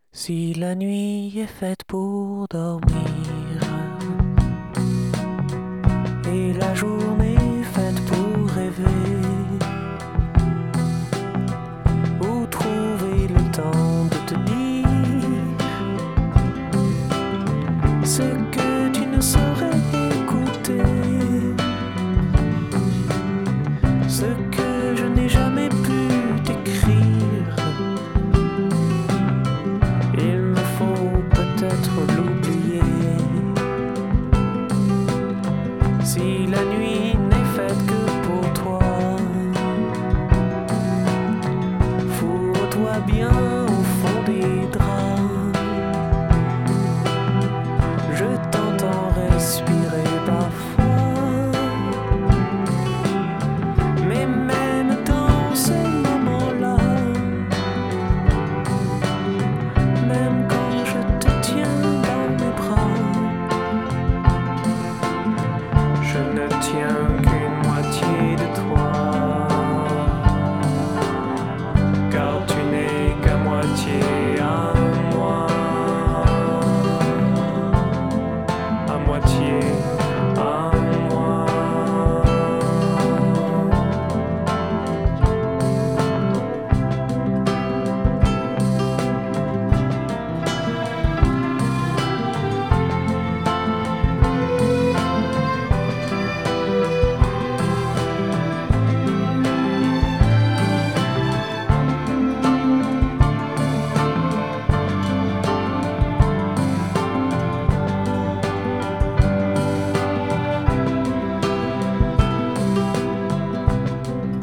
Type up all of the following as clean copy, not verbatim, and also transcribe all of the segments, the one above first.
Si la nuit est faite pour dormir et la journée faite pour rêver, où trouver le temps de te dire ce que tu ne saurais écouter, ce que je n'ai jamais pu t'écrire. Il me faut peut-être l'oublier. Si la nuit n'est faite que pour toi, fourre-toi bien au fond des draps. Je t'entends respirer parfois, mais même dans ces moments-là, même quand je te tiens dans mes bras, je ne tiens qu'une moitié de toi, car tu n'es qu'à moitié à moi, à moitié à moi.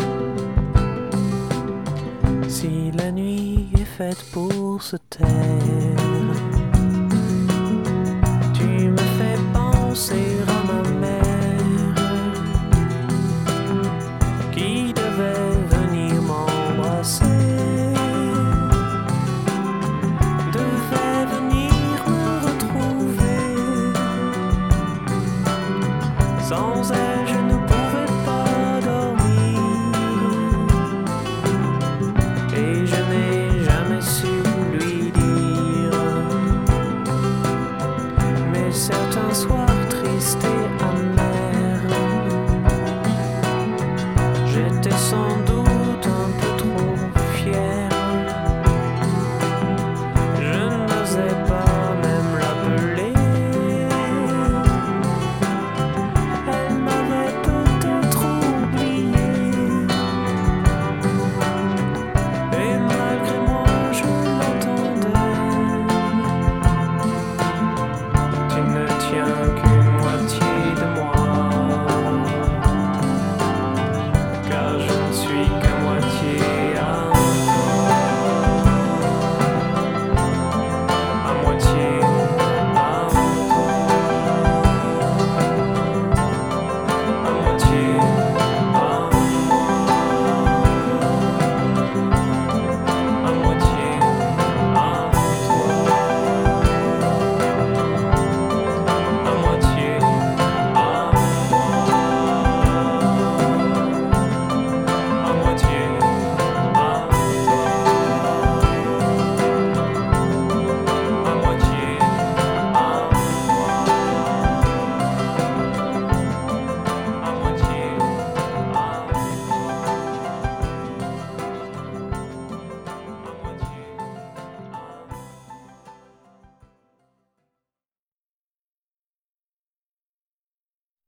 Si la nuit est faite pour se taire